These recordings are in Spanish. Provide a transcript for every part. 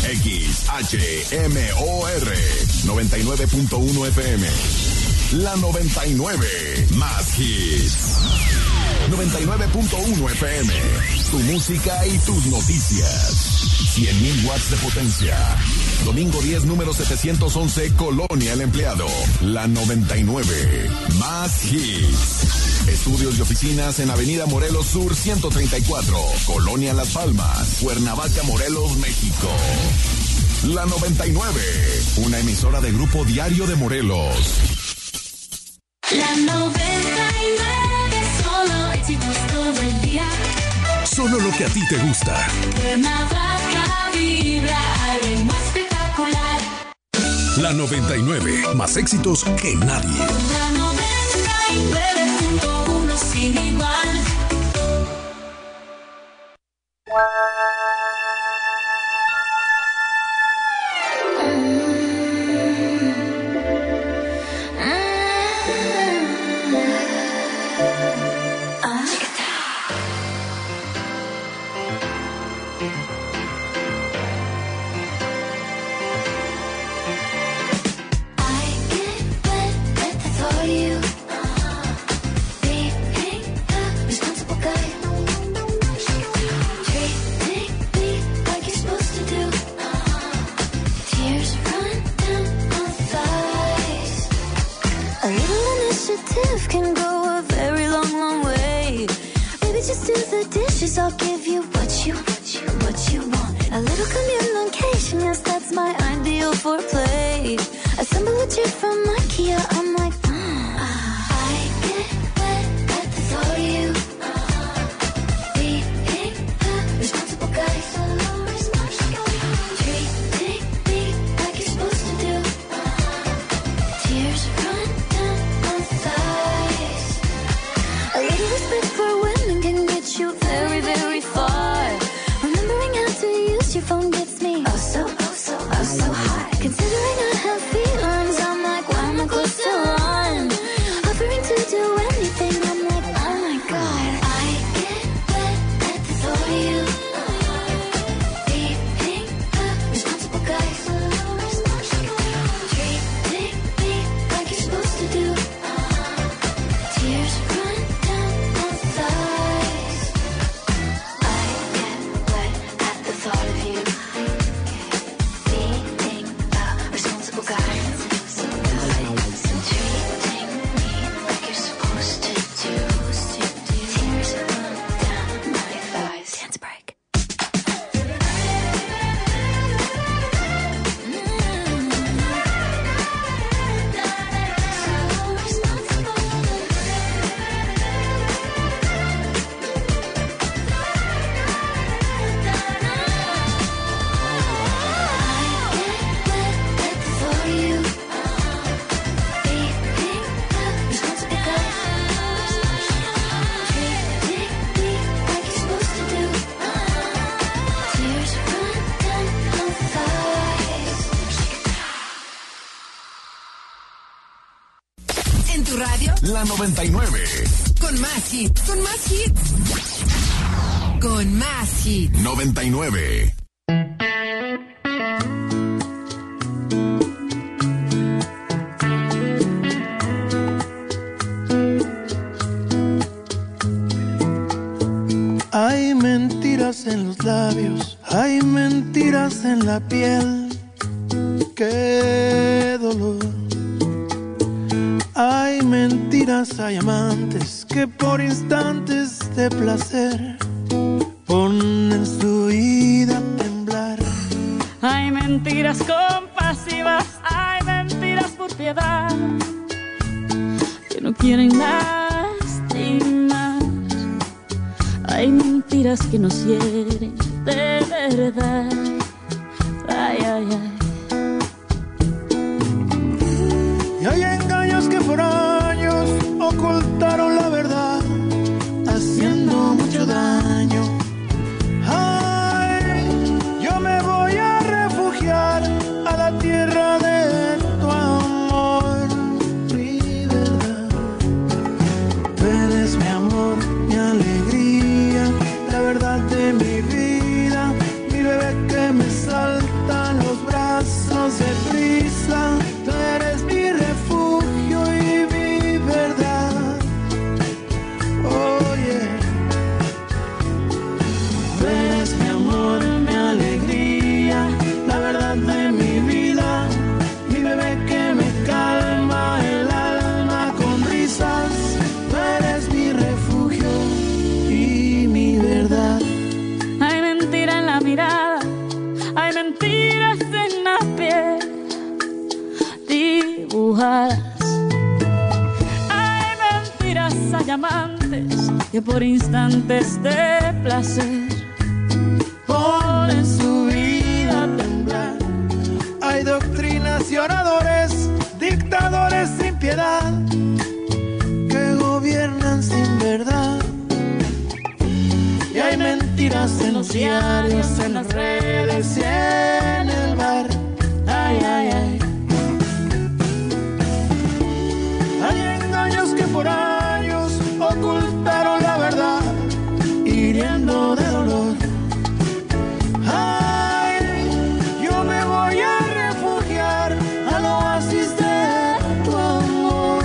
XHMOR 99.1 FM. La 99, más hits. 99.1 FM. Tu música y tus noticias. 100.000 watts de potencia. Domingo 10, número 711, Colonia El Empleado. La 99, más hits. Estudios y oficinas en Avenida Morelos Sur 134, Colonia Las Palmas, Cuernavaca, Morelos, México. La 99, una emisora de Grupo Diario de Morelos. La 99, solo éxitos todo el día. Solo lo que a ti te gusta. Cuernavaca vibra al ritmo espectacular. La 99, más éxitos que nadie. La 99.1 sin igual. Can go a very long, long way. Maybe just do the dishes. I'll give you what you want. A little communication, yes, that's my ideal foreplay. Assemble a chair from IKEA. I'm like, I get wet at the thought of you. Being the responsible guy. Treating me like you're supposed to do. Tears run down my thighs. A little respect for women can get you very, very far. Remembering how to use your phone gets me oh so high. Considering I have feelings, I'm like, why am I close to one? Offering to do anything, I'm like, oh my god. I get wet at the thought of you. Being the responsible guy. Treating me like you're supposed to do. Tears run down my thighs. I get wet at the thought of you. Being the responsible guy. Treating me like you're supposed to do. Tears run down my thighs. Dance break. En tu radio, La 99, con más hits, con más hits. Con más hits. 99. Hay mentiras en los labios, hay mentiras en la piel. Qué dolor. Hay mentiras, hay amantes que por instantes de placer ponen su vida a temblar. Hay mentiras compasivas, hay mentiras por piedad, que no quieren lastimar. Hay mentiras que nos hieren de verdad. Ay, ay, ay. Y hay engaños que por años ocultaron la verdad, haciendo mucho daño. Ay, yo me voy a refugiar a la tierra de tu amor, mi verdad. Tú eres mi amor, mi alegría, la verdad de mi vida, mi bebé que me salta claras. Hay mentiras, hay amantes que por instantes de placer ponen su vida a temblar. Hay doctrinas y oradores, dictadores sin piedad, que gobiernan sin verdad. Y hay mentiras en los diarios, en las redes y en el bar. Ay, ay, ay. Hay engaños que por años ocultaron la verdad, hiriendo de dolor. Ay, yo me voy a refugiar al oasis de tu amor.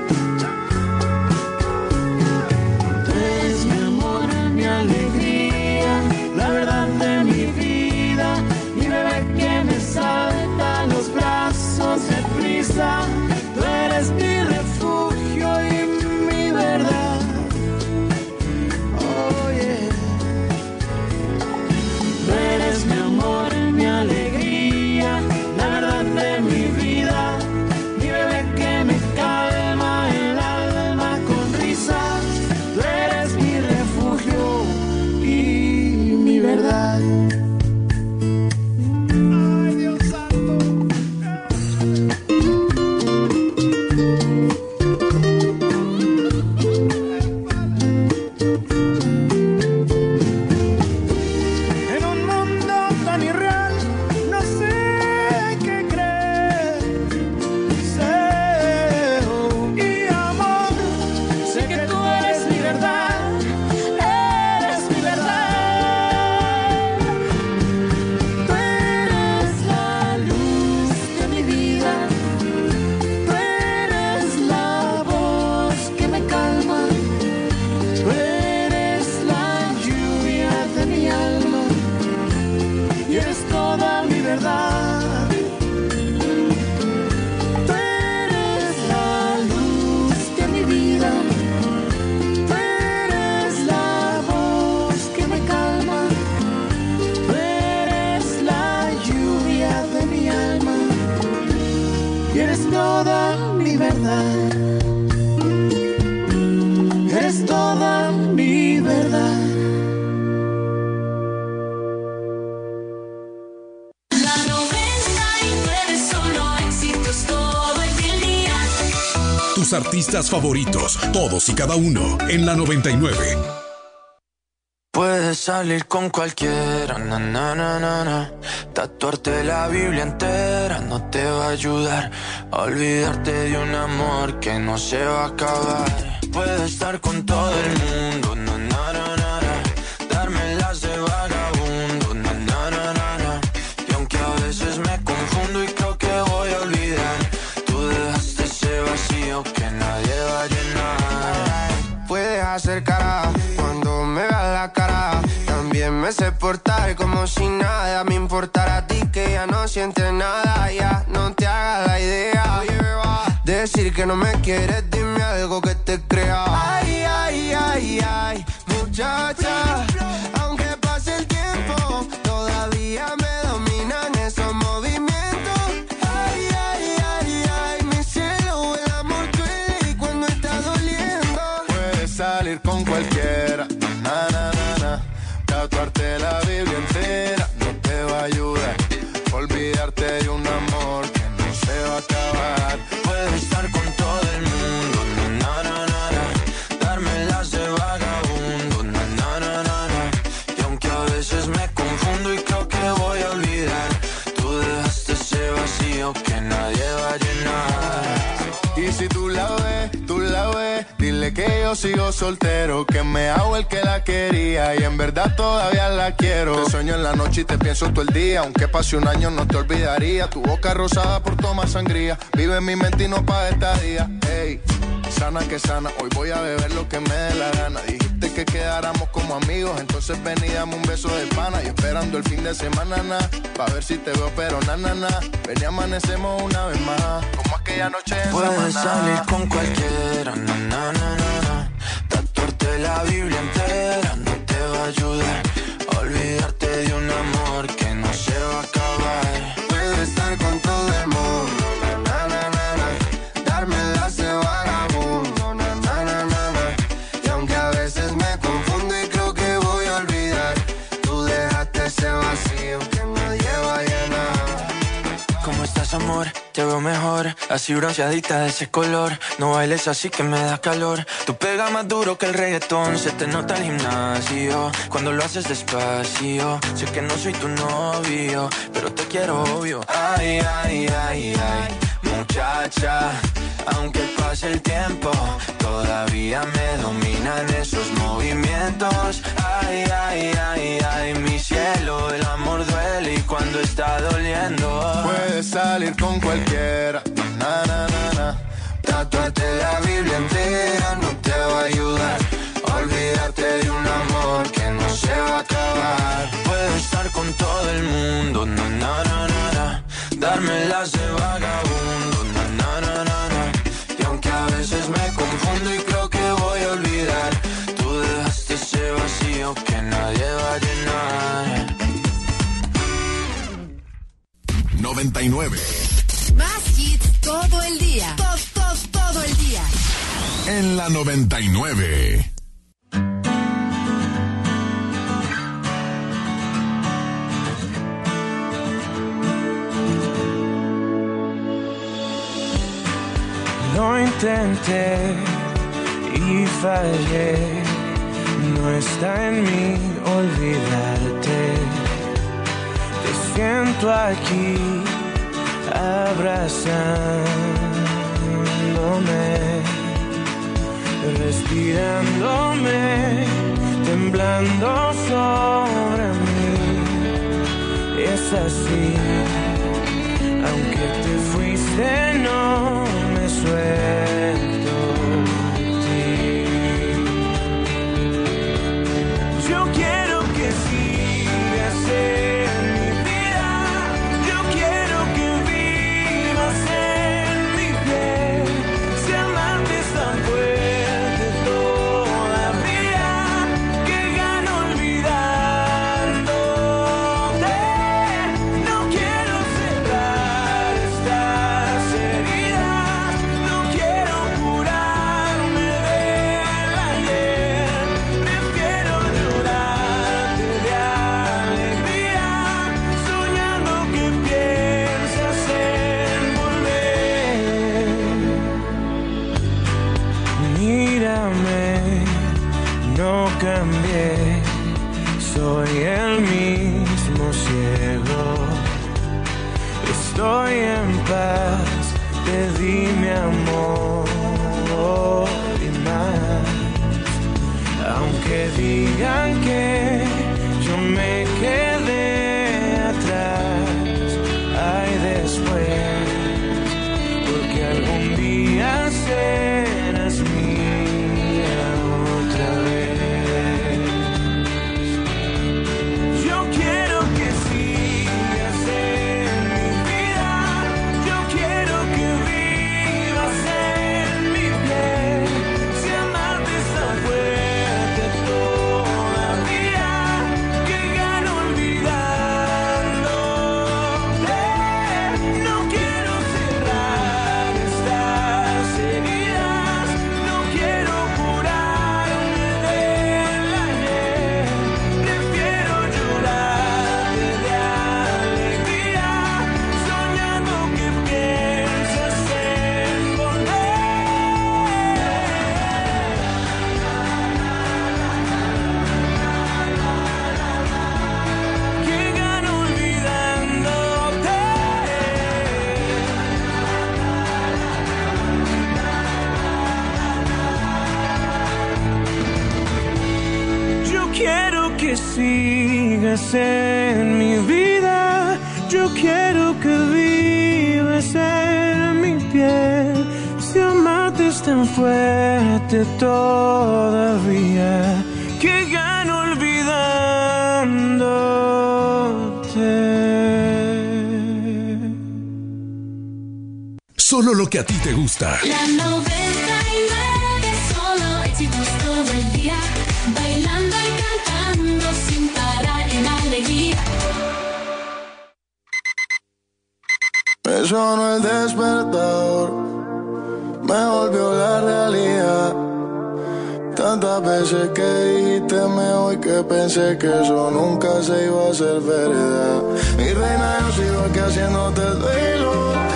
Tú eres mi amor, mi alegría, la verdad de mi vida, mi bebé que me salta a los brazos de prisa. Tú eres mi refugio y mi verdad. Oh yeah. Tú eres mi amor, mi alegría, la verdad de mi vida, mi bebé que me calma el alma con risas. Tú eres mi refugio y mi verdad. Ay, Dios santo. En un mundo tan irreal, no sé qué creer. Sé y amor, sé que tú eres mi verdad, eres mi verdad. Tú eres la luz de mi vida, tú eres la voz que me calma, tú eres la lluvia de mi alma y eres toda mi verdad. Tú eres la luz de mi vida, tú eres la voz que me calma, tú eres la lluvia de mi alma y eres toda mi verdad. Eres toda mi verdad. La 99 solo éxitos todo el día. Tus artistas favoritos, todos y cada uno, en la 99. Puedes salir con cualquiera, na, na, na, na, na. Tatuarte la Biblia entera no te va a ayudar a olvidarte de un amor que no se va a acabar. Puedes estar con todo el mundo, na, na, na, na, na. Darme las de vagabundo, na, na, na, na, na. Y aunque a veces me confundo y creo que voy a olvidar, tú dejaste ese vacío que nadie va a llenar. Puedes hacer cara cuando me veas la cara. También me sé portar como si nada me importara a ti, que ya no sientes nada. Ya no te hagas la idea. Decir que no me quieres, dime algo que te crea. Ay, ay, ay, ay, muchacha. Aunque pase el tiempo, todavía me dominan esos movimientos. Ay, ay, ay, ay, mi cielo, el amor duele y cuando está doliendo. Puedes salir con cualquiera, na, na, na, na. Tatuarte la Biblia entera no te va a ayudar. Olvidarte de un amor que no se va a acabar. Puedes estar con todo el mundo, na, na, na, na. Darme las de vagabundo, na, na, na, na, na. Y aunque a veces me confundo y creo que voy a olvidar, tú dejaste ese vacío que nadie va a llenar. Y si tú la ves, dile que yo sigo soltero, que me hago el que la quería y en verdad todavía la quiero. Te sueño en la noche y te pienso todo el día, aunque pase un año no te olvidaría. Tu boca rosada por tomar sangría, vive en mi mente y no pa' esta día. Ey, sana que sana, hoy voy a beber lo que me dé la gana. Dijiste que quedáramos como amigos, entonces ven y dame un beso de pana. Y esperando el fin de semana, pa' ver si te veo, pero na, na, na. Ven y amanecemos una vez más, como aquella noche en Puedes Samaná. salir con cualquiera, na, na, na, na, na. Tatuarte la Biblia entera no te va a ayudar a olvidarte de un amor que no se va a acabar. Puedes estar con todo el mundo, na, na, na, na. más amor, te veo mejor, así bronceadita de ese color. No bailes así que me da calor. Tú pegas más duro que el reggaetón, se te nota el gimnasio cuando lo haces despacio. Sé que no soy tu novio, pero te quiero obvio. Ay, ay, ay, ay, muchacha, aunque pase el tiempo, todavía me dominan esos movimientos. Ay, ay, ay, ay, mi cielo, el amor duele y cuando está doliendo. Puedes salir con cualquiera, na, na, na, na. Tatuarte la Biblia entera no te va a ayudar. Olvídate de un amor que no se va a acabar. Puedo estar con todo el mundo, na, na, na, na, na. Dármelas de vagabundo, na, na, na, na, na. Y aunque a veces me confundo y creo que voy a olvidar, tú dejaste ese vacío que nadie va a llenar. 99. Más hits todo el día. Todo el día. En la 99. Lo intenté y fallé. No está en mí olvidarte. Te siento aquí abrazándome, respirándome, temblando sobre mí. Es así, aunque te fuiste no me suelto de ti. Yo quiero que sigas en mi vida, yo quiero que vivas en mi piel. Si amarte es tan fuerte todavía, que gano olvidándote. No quiero cerrar estas heridas, no quiero curarme del ayer. Prefiero llorarte de alegría, soñando que piensas en volver. Mírame, no cambié, soy el mismo ciego. Estoy en paz, te di mi amor y más. Aunque digan que yo me quedé atrás, hay después, porque algún día serás mía otra vez. Yo quiero que sigas en mi vida, yo quiero que vivas en mi piel. Si amarte es tan fuerte todavía, que gano olvidándote. No quiero cerrar estas heridas, no quiero curarme del ayer. Prefiero llorarte de alegría, soñando que piensas en volver. Que gano olvidándote. Yo quiero que sigas en mi vida, yo quiero que vivas en mi piel. Si amarte es tan fuerte todavía, que gano olvidándote. Solo lo que a ti te gusta. La 99, solo éxitos todo el día, bailando y cantando sin parar en alegría. Me sonó el despertador, me volvió la realidad. Tantas veces que dijiste me voy que pensé que eso nunca se iba a hacer verdad. Mi reina, yo sigo aquí haciéndote el duelo.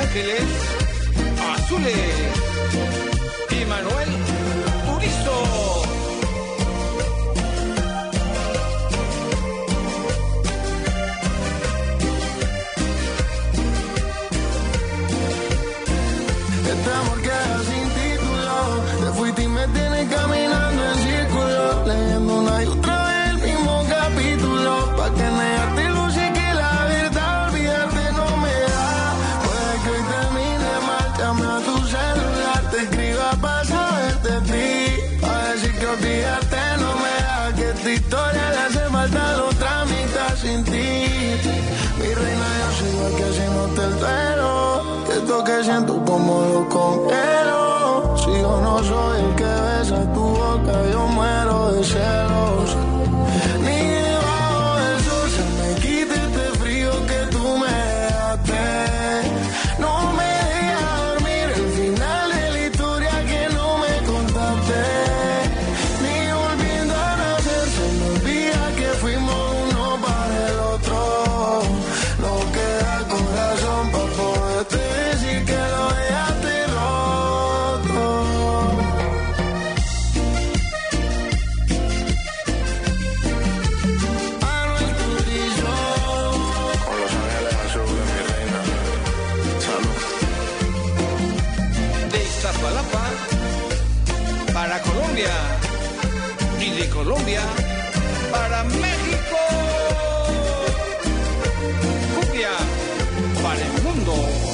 Ángeles Azules y Manuel Turizo. Este amor queda sin título. Te fuiste y me tienes caminando en círculo, leyendo una y otra vez el mismo capítulo. Pa' que negarte luz y que la verdad olvidarte no me da. Puede que hoy termine mal, llame a tu celular, te escriba pa' saber de ti, pa' decir que olvidarte no me da. Que esta historia le hace falta la otra mitad sin ti. Mi reina, yo soy igual que si no te entero. Que esto que siento como lo congelo. Si yo no soy el que besa tu boca, yo muero de celos. Ni debajo del sol se me quita este frío que tú me dejaste. No me deja dormir el final de la historia que no me contaste. Ni volviendo a nacer se me olvida que fuimos uno para el otro. No queda corazón para poderte decir que lo dejaste roto. Manuel Turizo. Con Los Ángeles Azules, mi reina. Salud. De Iztapalapa para Colombia y de Colombia para México. Cumbia para el mundo.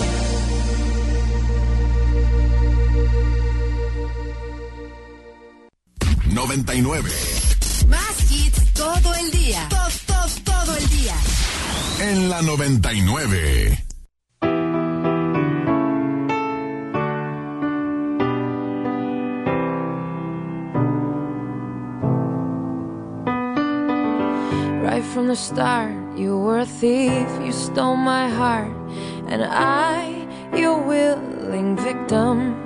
Más hits todo el día. Todo el día. En la 99. Right from the start, you were a thief, you stole my heart, and I, your willing victim.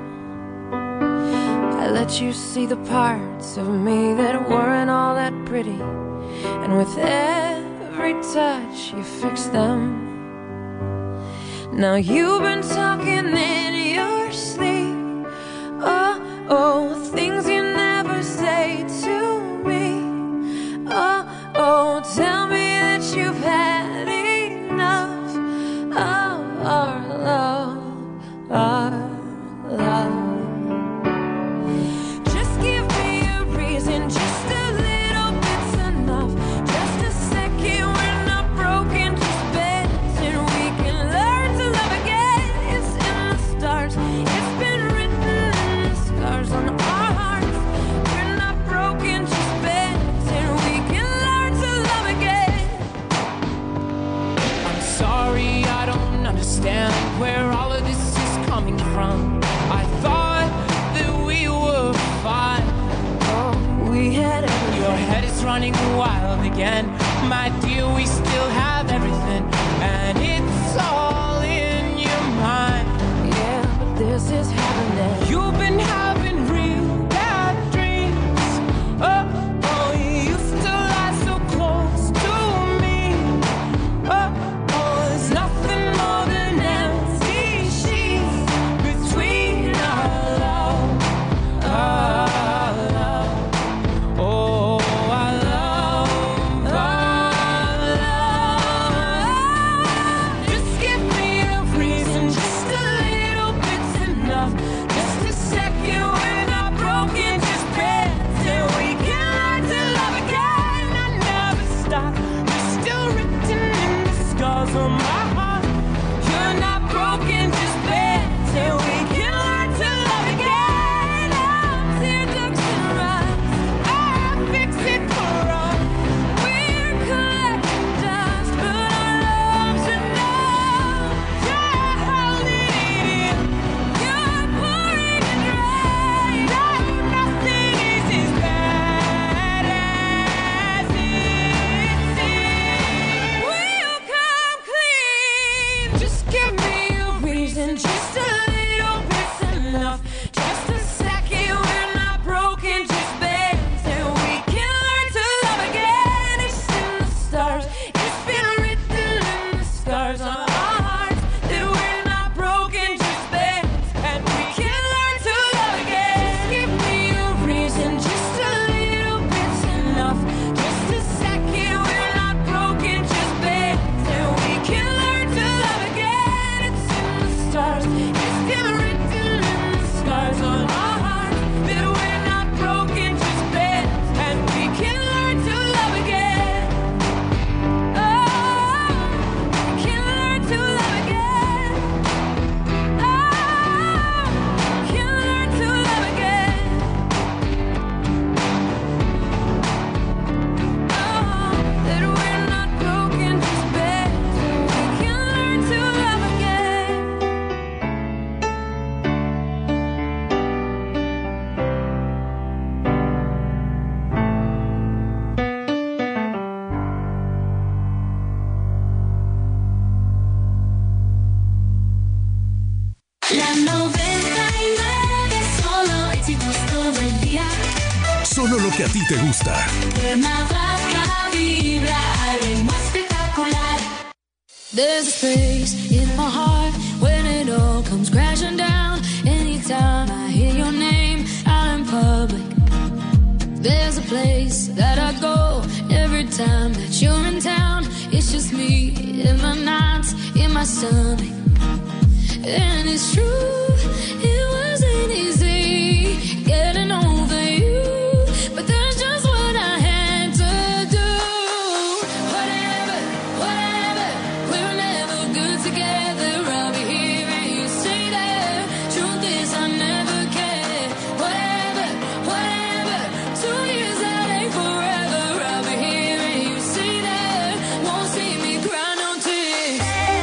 I let you see the parts of me that weren't all that pretty, and with every touch you fixed them. Now you've been talking in your sleep, oh, things you never say to me. Oh, tell me that you've had enough of our love, Just give me a reason, just a little bit's enough. Just a second, we're not broken, just bends, and we can learn to love again. It's in the stars, it's been written in the scars on our hearts. We're not broken, just bends, and we can learn to love again. I'm sorry, I don't understand where all of this is coming from. I thought that we were fine. Oh, we had everything. Your head is running wild again. My dear, we still have everything, and it's all in your mind. Yeah, but this is happening. You've been having real bad dreams. Oh, you used to lie so close to me. Oh, there's nothing more than empty sheets between our love. Oh, our love. La 99, solo éxitos todo el día. Solo lo que a ti te gusta. Una vaca vibra al ritmo espectacular. There's a space in my heart when it all comes crashing down. Anytime I hear your name out in public, there's a place that I go every time that you're in town. It's just me in my nights, in my stomach. And it's true, it wasn't easy getting over you, but that's just what I had to do. Whatever, we were never good together. I'll be here and you stay there. Truth is I never cared. Whatever, 2 years that ain't forever. I'll be here and you stay there. Won't see me cry no tears.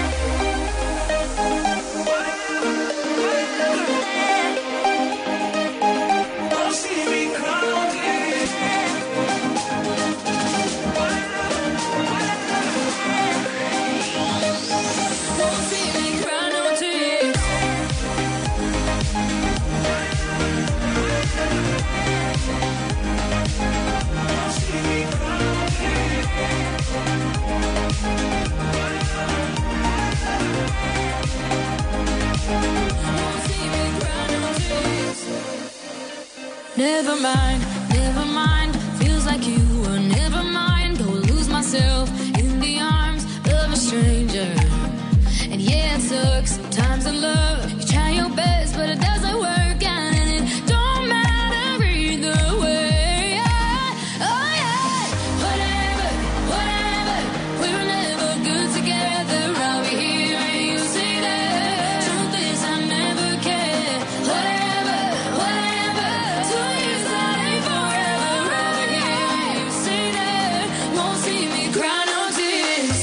Never mind, feels like you were never mine. Go lose myself in the arms of a stranger. And yeah, it sucks sometimes in love. You try your best, but it doesn't work, and it don't matter either way. Oh yeah, whatever, we were never good together. I'll be here and you see that. Truth is I never cared. Whatever, 2 years that ain't forever. I'll be here and you see that. Won't see me cry no tears.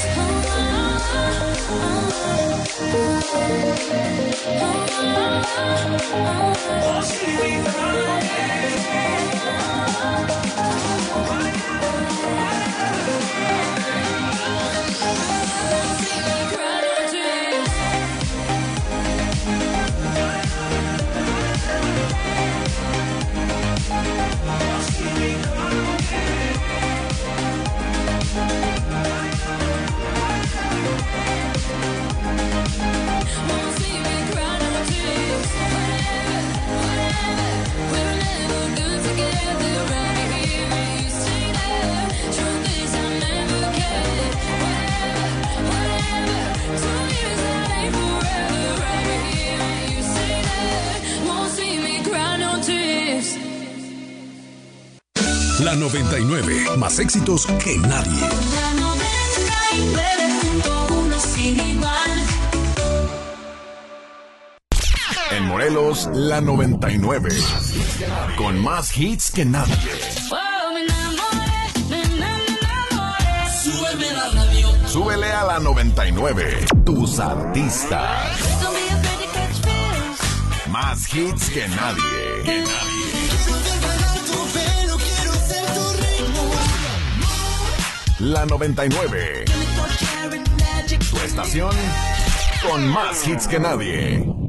Won't see me cry no La 99, más éxitos que nadie. La 99.1 sin igual. En Morelos, la 99. Con más hits que nadie. Oh, me enamoré. Súbeme la radio. Súbele a la 99. Tus artistas. Don't be afraid to catch feels. Más hits que nadie. Que nadie. La 99. Tu estación con más hits que nadie.